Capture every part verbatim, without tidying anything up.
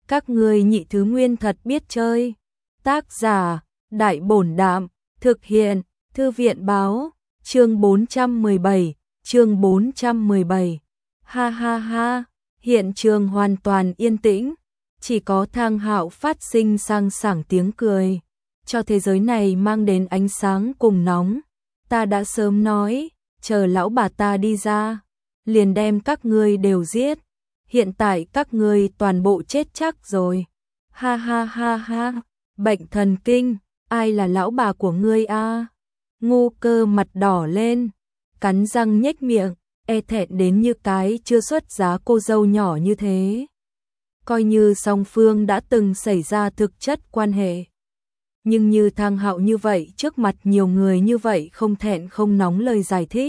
Các ngươi nhị thứ nguyên thật biết chơi. Tác giả, Đại Bổn Đạm, thực hiện, Thư viện Báo, chương bốn trăm mười bảy, chương bốn trăm mười bảy. Ha ha ha, hiện trường hoàn toàn yên tĩnh, chỉ có Thang Hạo phát sinh sang sảng tiếng cười, cho thế giới này mang đến ánh sáng cùng nóng. Ta đã sớm nói, chờ lão bà ta đi ra, liền đem các ngươi đều giết. Hiện tại các ngươi toàn bộ chết chắc rồi. Ha ha ha ha, bệnh thần kinh, ai là lão bà của ngươi a? Ngu Cơ mặt đỏ lên, cắn răng nhếch miệng, e thẹn đến như cái chưa xuất giá cô dâu nhỏ như thế. Coi như song phương đã từng xảy ra thực chất quan hệ. Nhưng như Thang Hạo như vậy trước mặt nhiều người như vậy không thẹn không nóng lời giải thích.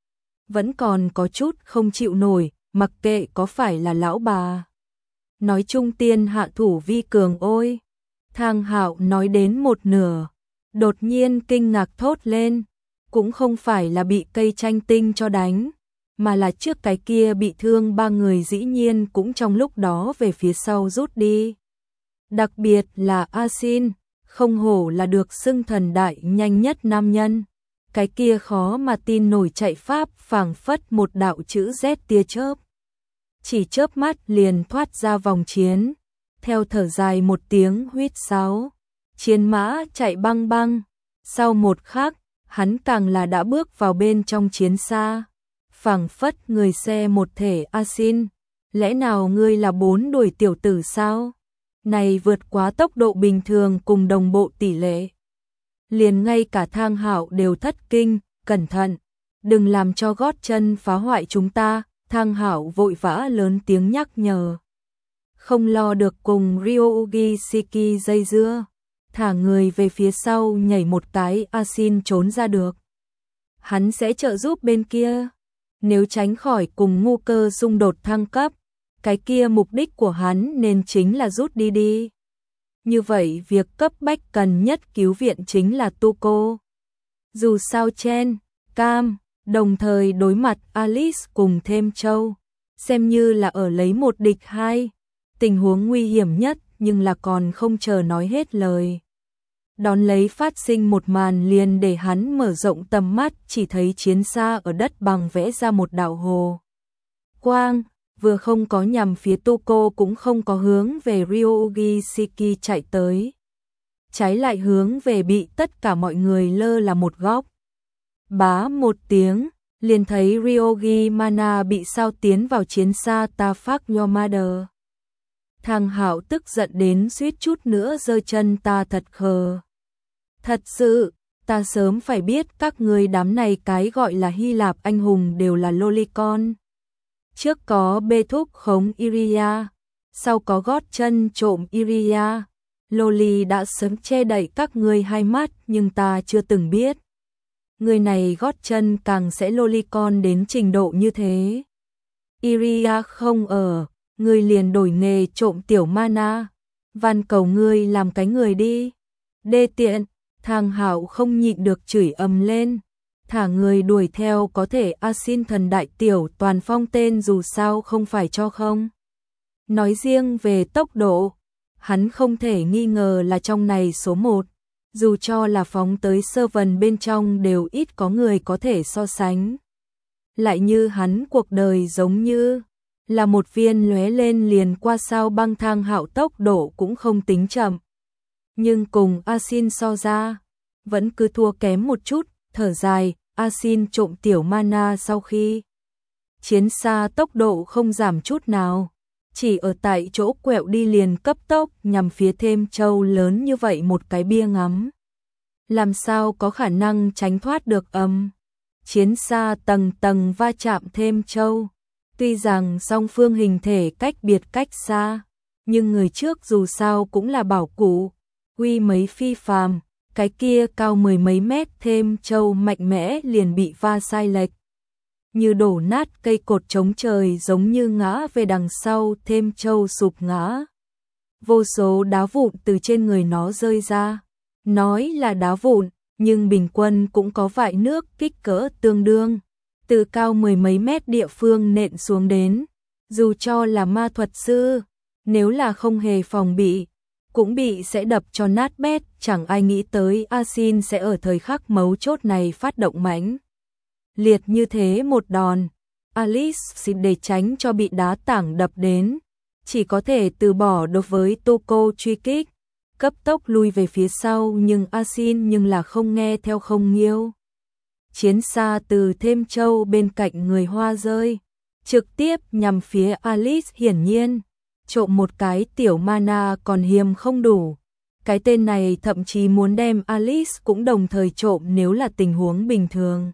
Vẫn còn có chút không chịu nổi, mặc kệ có phải là lão bà. Nói chung tiên hạ thủ vi cường ôi. Thang Hạo nói đến một nửa, đột nhiên kinh ngạc thốt lên. Cũng không phải là bị cây chanh tinh cho đánh, mà là trước cái kia bị thương ba người dĩ nhiên cũng trong lúc đó về phía sau rút đi. Đặc biệt là A Xin, không hổ là được xưng thần đại nhanh nhất nam nhân. Cái kia khó mà tin nổi chạy pháp phảng phất một đạo chữ Z tia chớp. Chỉ chớp mắt liền thoát ra vòng chiến, theo thở dài một tiếng huýt sáo. Chiến mã chạy băng băng, sau một khắc, hắn càng là đã bước vào bên trong chiến xa. Phảng phất người xe một thể. A Xin, lẽ nào ngươi là bốn đuổi tiểu tử sao? Này vượt quá tốc độ bình thường cùng đồng bộ tỷ lệ. Liền ngay cả Thang Hạo đều thất kinh, cẩn thận, đừng làm cho gót chân phá hoại chúng ta. Thang Hạo vội vã lớn tiếng nhắc nhở. Không lo được cùng Ryougi Shiki dây dưa, thả người về phía sau nhảy một cái. A Xin trốn ra được, hắn sẽ trợ giúp bên kia. Nếu tránh khỏi cùng Ngu Cơ xung đột thăng cấp, cái kia mục đích của hắn nên chính là rút đi đi. Như vậy việc cấp bách cần nhất cứu viện chính là Tuko. Dù sao Chen, Cam, đồng thời đối mặt Alice cùng thêm Châu, xem như là ở lấy một địch hai. Tình huống nguy hiểm nhất nhưng là còn không chờ nói hết lời. Đón lấy phát sinh một màn liền để hắn mở rộng tầm mắt, chỉ thấy chiến xa ở đất bằng vẽ ra một đạo hồ quang, vừa không có nhằm phía Tuko cũng không có hướng về Ryougi Shiki chạy tới. Trái lại hướng về bị tất cả mọi người lơ là một góc. Bá một tiếng, liền thấy Ryogi Mana bị sao tiến vào chiến xa Ta Fuck Your Mother. Thang Hạo tức giận đến suýt chút nữa giơ chân. Ta thật khờ. Thật sự, ta sớm phải biết các người đám này cái gọi là Hy Lạp anh hùng đều là lolicon. Trước có bê thúc khống Iria, sau có gót chân trộm Iria. Loli đã sớm che đậy các ngươi hai mắt nhưng ta chưa từng biết. Người này gót chân càng sẽ lolicon đến trình độ như thế. Iria không ở, ngươi liền đổi nghề trộm tiểu Mana. Van cầu ngươi làm cái người đi. Đê tiện. Thang Hạo không nhịn được chửi ầm lên. Thả người đuổi theo có thể. A Xin thần đại tiểu toàn phong tên dù sao không phải cho không. Nói riêng về tốc độ, hắn không thể nghi ngờ là trong này số một. Dù cho là phóng tới sơ vần bên trong đều ít có người có thể so sánh. Lại như hắn cuộc đời giống như là một viên lóe lên liền qua sao băng. Thang Hạo tốc độ cũng không tính chậm, nhưng cùng A Xin so ra, vẫn cứ thua kém một chút. Thở dài, A Xin trộm tiểu Mana sau khi chiến xa tốc độ không giảm chút nào, chỉ ở tại chỗ quẹo đi liền cấp tốc nhằm phía thêm Châu. Lớn như vậy một cái bia ngắm, làm sao có khả năng tránh thoát được âm. Chiến xa tầng tầng va chạm thêm Châu. Tuy rằng song phương hình thể cách biệt cách xa, nhưng người trước dù sao cũng là bảo cụ, uy mấy phi phàm. Cái kia cao mười mấy mét thêm Châu mạnh mẽ liền bị va sai lệch, như đổ nát cây cột chống trời, giống như ngã về đằng sau. Thêm Châu sụp ngã, vô số đá vụn từ trên người nó rơi ra. Nói là đá vụn, nhưng bình quân cũng có vại nước kích cỡ tương đương, từ cao mười mấy mét địa phương nện xuống đến. Dù cho là ma thuật sư, Nếu là không hề phòng bị, cũng bị sẽ đập cho nát bét, chẳng ai nghĩ tới A-Sin sẽ ở thời khắc mấu chốt này phát động mãnh liệt như thế một đòn. Alice để tránh cho bị đá tảng đập đến, chỉ có thể từ bỏ đối với Tuco truy kích, cấp tốc lui về phía sau, nhưng A-Sin nhưng là không nghe theo không nghiêu. Chiến xa từ Thêm Châu bên cạnh người Hoa rơi, trực tiếp nhằm phía Alice, hiển nhiên trộm một cái tiểu mana còn hiếm không đủ. Cái tên này thậm chí muốn đem Alice cũng đồng thời trộm nếu là tình huống bình thường.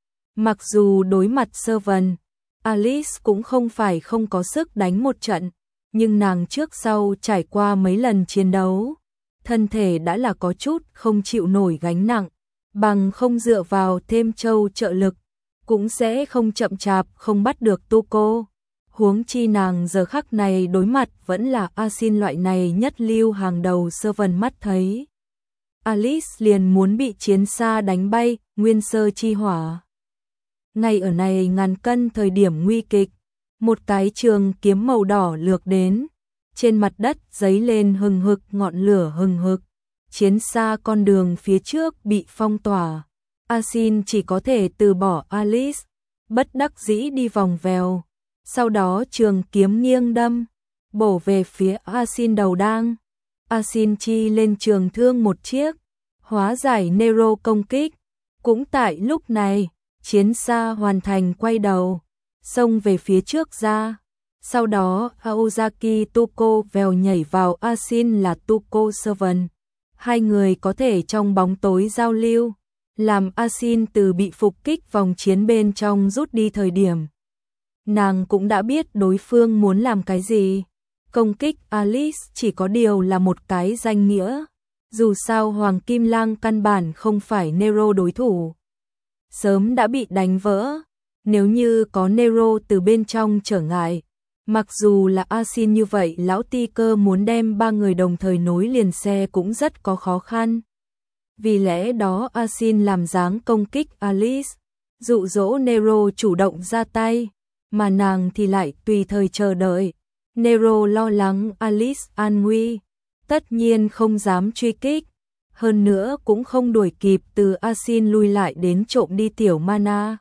Mặc dù đối mặt Servant, Alice cũng không phải không có sức đánh một trận, nhưng nàng trước sau trải qua mấy lần chiến đấu, thân thể đã là có chút không chịu nổi gánh nặng, bằng không dựa vào Thêm Châu trợ lực, cũng sẽ không chậm chạp không bắt được Tuco. Huống chi nàng giờ khắc này đối mặt vẫn là A-Sin loại này nhất lưu hàng đầu. Servant mắt thấy Alice liền muốn bị chiến xa đánh bay, nguyên sơ chi hỏa. Ngay ở này ngàn cân thời điểm nguy kịch, một cái trường kiếm màu đỏ lược đến, trên mặt đất giấy lên hừng hực ngọn lửa hừng hực, chiến xa con đường phía trước bị phong tỏa. A-Sin chỉ có thể từ bỏ Alice, bất đắc dĩ đi vòng vèo. Sau đó trường kiếm nghiêng đâm, bổ về phía A-Sin đầu đang. A-Sin chi lên trường thương một chiếc, hóa giải Nero công kích. Cũng tại lúc này, chiến xa hoàn thành quay đầu, xông về phía trước ra. Sau đó Aozaki Tuco vèo nhảy vào A-Sin là Tuco Servant. Hai người có thể trong bóng tối giao lưu, làm A-Sin từ bị phục kích vòng chiến bên trong rút đi thời điểm. Nàng cũng đã biết đối phương muốn làm cái gì. Công kích Alice chỉ có điều là một cái danh nghĩa. Dù sao Hoàng Kim Lang căn bản không phải Nero đối thủ, sớm đã bị đánh vỡ. Nếu như có Nero từ bên trong trở ngại, mặc dù là A-Sin như vậy, lão ti cơ muốn đem ba người đồng thời nối liền xe cũng rất có khó khăn. Vì lẽ đó A-Sin làm dáng công kích Alice, dụ dỗ Nero chủ động ra tay, mà nàng thì lại tùy thời chờ đợi. Nero lo lắng Alice an nguy, tất nhiên không dám truy kích, hơn nữa cũng không đuổi kịp từ A-Sin lui lại đến trộm đi tiểu mana.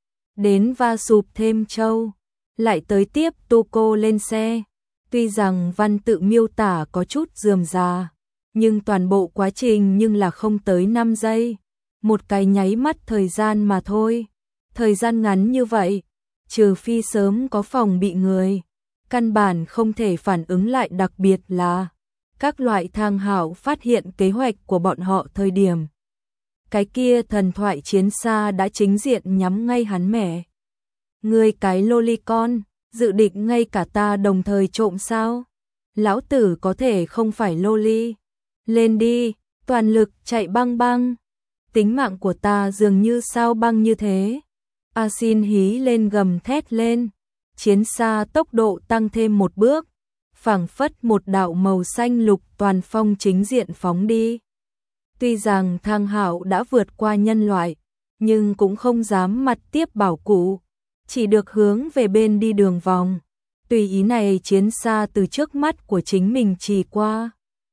Đến va sụp Thêm Châu, lại tới tiếp Tuco lên xe. Tuy rằng văn tự miêu tả có chút rườm rà, nhưng toàn bộ quá trình nhưng là không tới năm giây, một cái nháy mắt thời gian mà thôi. Thời gian ngắn như vậy, trừ phi sớm có phòng bị người, căn bản không thể phản ứng lại, đặc biệt là các loại thang hảo phát hiện kế hoạch của bọn họ thời điểm. Cái kia thần thoại chiến xa đã chính diện nhắm ngay hắn mẹ. Ngươi cái lolicon, dự định ngay cả ta đồng thời trộm sao? Lão tử có thể không phải loli. Lên đi, toàn lực chạy băng băng. Tính mạng của ta dường như sao băng như thế. A-Sin hí lên gầm thét lên. Chiến xa tốc độ tăng thêm một bước, phảng phất một đạo màu xanh lục toàn phong chính diện phóng đi. Tuy rằng thang hạo đã vượt qua nhân loại, nhưng cũng không dám mặt tiếp bảo cụ, chỉ được hướng về bên đi đường vòng. Tùy ý này chiến xa từ trước mắt của chính mình trì qua.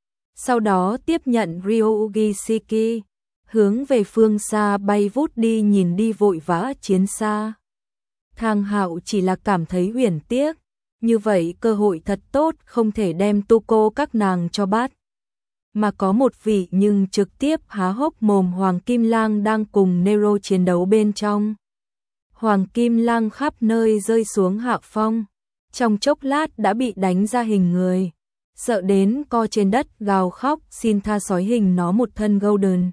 Sau đó tiếp nhận Ryuugi Shiki, hướng về phương xa bay vút đi, nhìn đi vội vã chiến xa. Thang hạo chỉ là cảm thấy uyển tiếc, như vậy cơ hội thật tốt không thể đem Tuco các nàng cho bắt. Mà có một vị nhưng trực tiếp há hốc mồm. Hoàng Kim Lang đang cùng Nero chiến đấu bên trong. Hoàng Kim Lang khắp nơi rơi xuống hạ phong, trong chốc lát đã bị đánh ra hình người, sợ đến co trên đất gào khóc xin tha. Sói hình nó một thân golden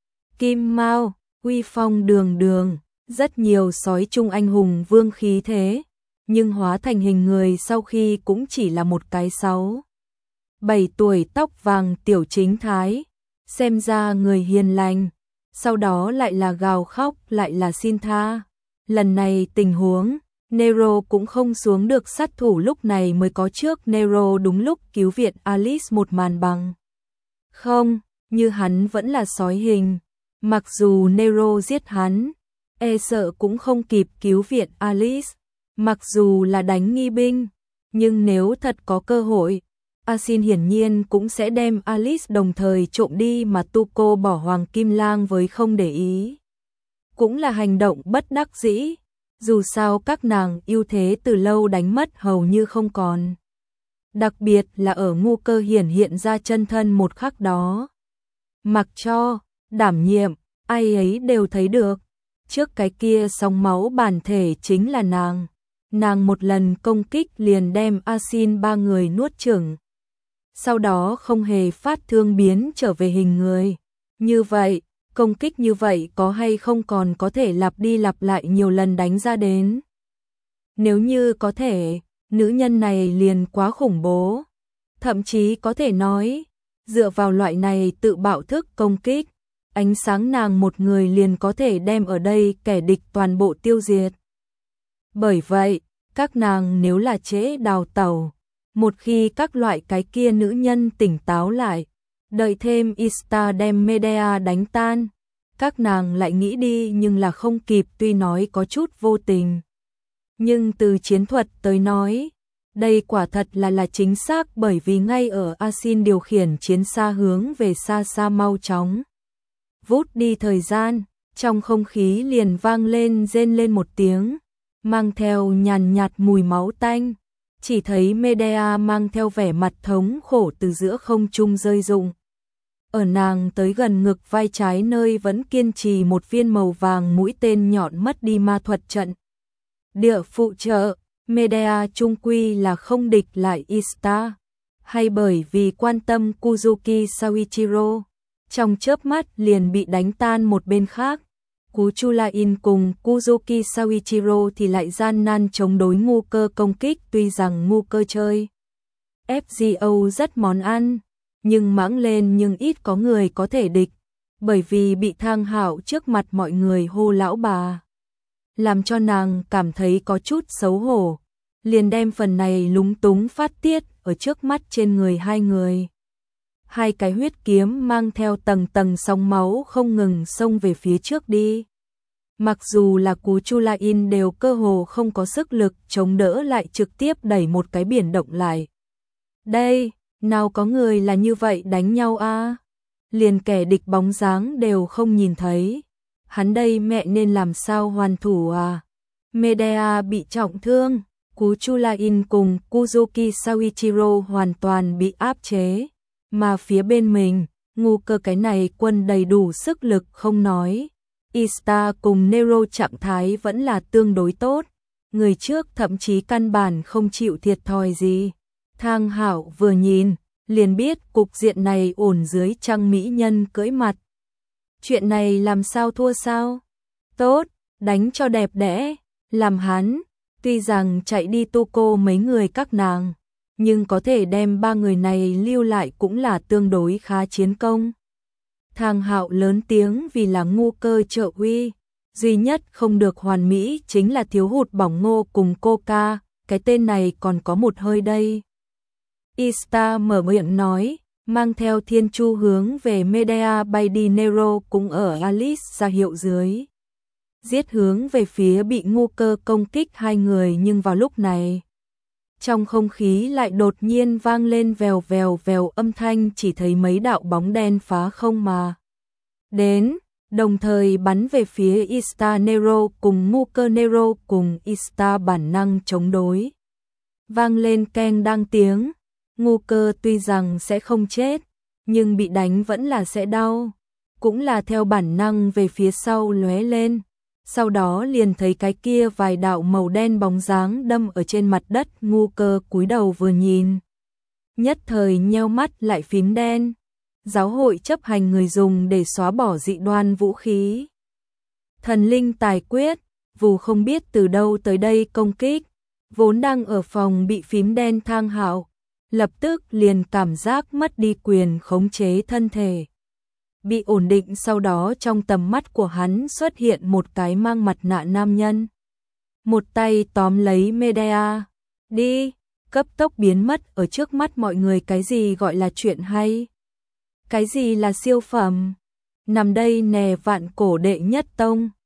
kim mao, uy phong đường đường, rất nhiều sói chung anh hùng vương khí thế, nhưng hóa thành hình người sau khi cũng chỉ là một cái sáu bảy tuổi tóc vàng tiểu chính thái, xem ra người hiền lành, sau đó lại là gào khóc lại là xin tha. Lần này tình huống Nero cũng không xuống được sát thủ, lúc này mới có trước Nero đúng lúc cứu viện Alice một màn bằng không, như hắn vẫn là sói hình, mặc dù Nero giết hắn, e sợ cũng không kịp cứu viện Alice. Mặc dù là đánh nghi binh, nhưng nếu thật có cơ hội, A Xin hiển nhiên cũng sẽ đem Alice đồng thời trộm đi mà Tuco bỏ Hoàng Kim Lang với không để ý. Cũng là hành động bất đắc dĩ, dù sao các nàng ưu thế từ lâu đánh mất hầu như không còn. Đặc biệt là ở Ngu Cơ hiển hiện ra chân thân một khắc đó. Mặc cho, đảm nhiệm, ai ấy đều thấy được. Trước cái kia sóng máu bản thể chính là nàng. Nàng một lần công kích liền đem A Xin ba người nuốt chửng. Sau đó không hề phát thương biến trở về hình người. Như vậy, công kích như vậy có hay không còn có thể lặp đi lặp lại nhiều lần đánh ra đến. Nếu như có thể, nữ nhân này liền quá khủng bố. Thậm chí có thể nói, dựa vào loại này tự bạo thức công kích, ánh sáng nàng một người liền có thể đem ở đây kẻ địch toàn bộ tiêu diệt. Bởi vậy, các nàng nếu là trễ đào tẩu, một khi các loại cái kia nữ nhân tỉnh táo lại, đợi thêm Ista đem Medea đánh tan, các nàng lại nghĩ đi nhưng là không kịp, tuy nói có chút vô tình. Nhưng từ chiến thuật tới nói, đây quả thật là là chính xác, bởi vì ngay ở A Xin điều khiển chiến xa hướng về xa xa mau chóng. Vút đi thời gian, trong không khí liền vang lên rên lên một tiếng, mang theo nhàn nhạt mùi máu tanh. Chỉ thấy Medea mang theo vẻ mặt thống khổ từ giữa không trung rơi rụng. Ở nàng tới gần ngực vai trái nơi vẫn kiên trì một viên màu vàng mũi tên nhọn mất đi ma thuật trận. Địa phụ trợ, Medea trung quy là không địch lại Ista, hay bởi vì quan tâm Kuzuki Saichiro, trong chớp mắt liền bị đánh tan một bên khác. Cú Chulain cùng Kuzuki Saichiro thì lại gian nan chống đối Ngu Cơ công kích, tuy rằng Ngu Cơ chơi ép giê o rất món ăn, nhưng mãng lên nhưng ít có người có thể địch, bởi vì bị Thang Hạo trước mặt mọi người hô lão bà, làm cho nàng cảm thấy có chút xấu hổ, liền đem phần này lúng túng phát tiết ở trước mắt trên người hai người. Hai cái huyết kiếm mang theo tầng tầng sóng máu không ngừng xông về phía trước đi. Mặc dù là Cú Chulain đều cơ hồ không có sức lực chống đỡ lại, trực tiếp đẩy một cái biển động lại. Đây, nào có người là như vậy đánh nhau a? Liền kẻ địch bóng dáng đều không nhìn thấy. Hắn đây mẹ nên làm sao hoàn thủ à? Medea bị trọng thương, Cú Chulain cùng Kuzuki Saichiro hoàn toàn bị áp chế. Mà phía bên mình, Ngu Cơ cái này quân đầy đủ sức lực không nói. Ista cùng Nero trạng thái vẫn là tương đối tốt. Người trước thậm chí căn bản không chịu thiệt thòi gì. Thang Hạo vừa nhìn, liền biết cục diện này ổn dưới trăng mỹ nhân cưỡi mặt. Chuyện này làm sao thua sao? Tốt, đánh cho đẹp đẽ. Làm hắn, tuy rằng chạy đi Tuco mấy người các nàng, nhưng có thể đem ba người này lưu lại cũng là tương đối khá chiến công. Thang Hạo lớn tiếng vì là Ngu Cơ trợ uy, duy nhất không được hoàn mỹ chính là thiếu hụt bỏng ngô cùng coca, cái tên này còn có một hơi đây. Ista mở miệng nói, mang theo thiên chu hướng về Medea bay đi. Nero cũng ở Alice ra hiệu dưới, giết hướng về phía bị Ngu Cơ công kích hai người, nhưng vào lúc này, trong không khí lại đột nhiên vang lên vèo vèo vèo âm thanh, chỉ thấy mấy đạo bóng đen phá không mà đến, đồng thời bắn về phía Ista. Nero cùng Ngu Cơ. Nero cùng Ista bản năng chống đối. Vang lên keng đang tiếng, Ngu Cơ tuy rằng sẽ không chết, nhưng bị đánh vẫn là sẽ đau, cũng là theo bản năng về phía sau lóe lên. Sau đó liền thấy cái kia vài đạo màu đen bóng dáng đâm ở trên mặt đất. Ngu Cơ cúi đầu vừa nhìn, nhất thời nheo mắt lại phím đen. Giáo hội chấp hành người dùng để xóa bỏ dị đoan vũ khí. Thần linh tài quyết, vù không biết từ đâu tới đây công kích, vốn đang ở phòng bị phím đen Thang Hạo, lập tức liền cảm giác mất đi quyền khống chế thân thể. Bị ổn định, sau đó trong tầm mắt của hắn xuất hiện một cái mang mặt nạ nam nhân. Một tay tóm lấy Medea, đi, cấp tốc biến mất ở trước mắt mọi người. Cái gì gọi là chuyện hay? Cái gì là siêu phẩm? Nằm đây nè, vạn cổ đệ nhất tông.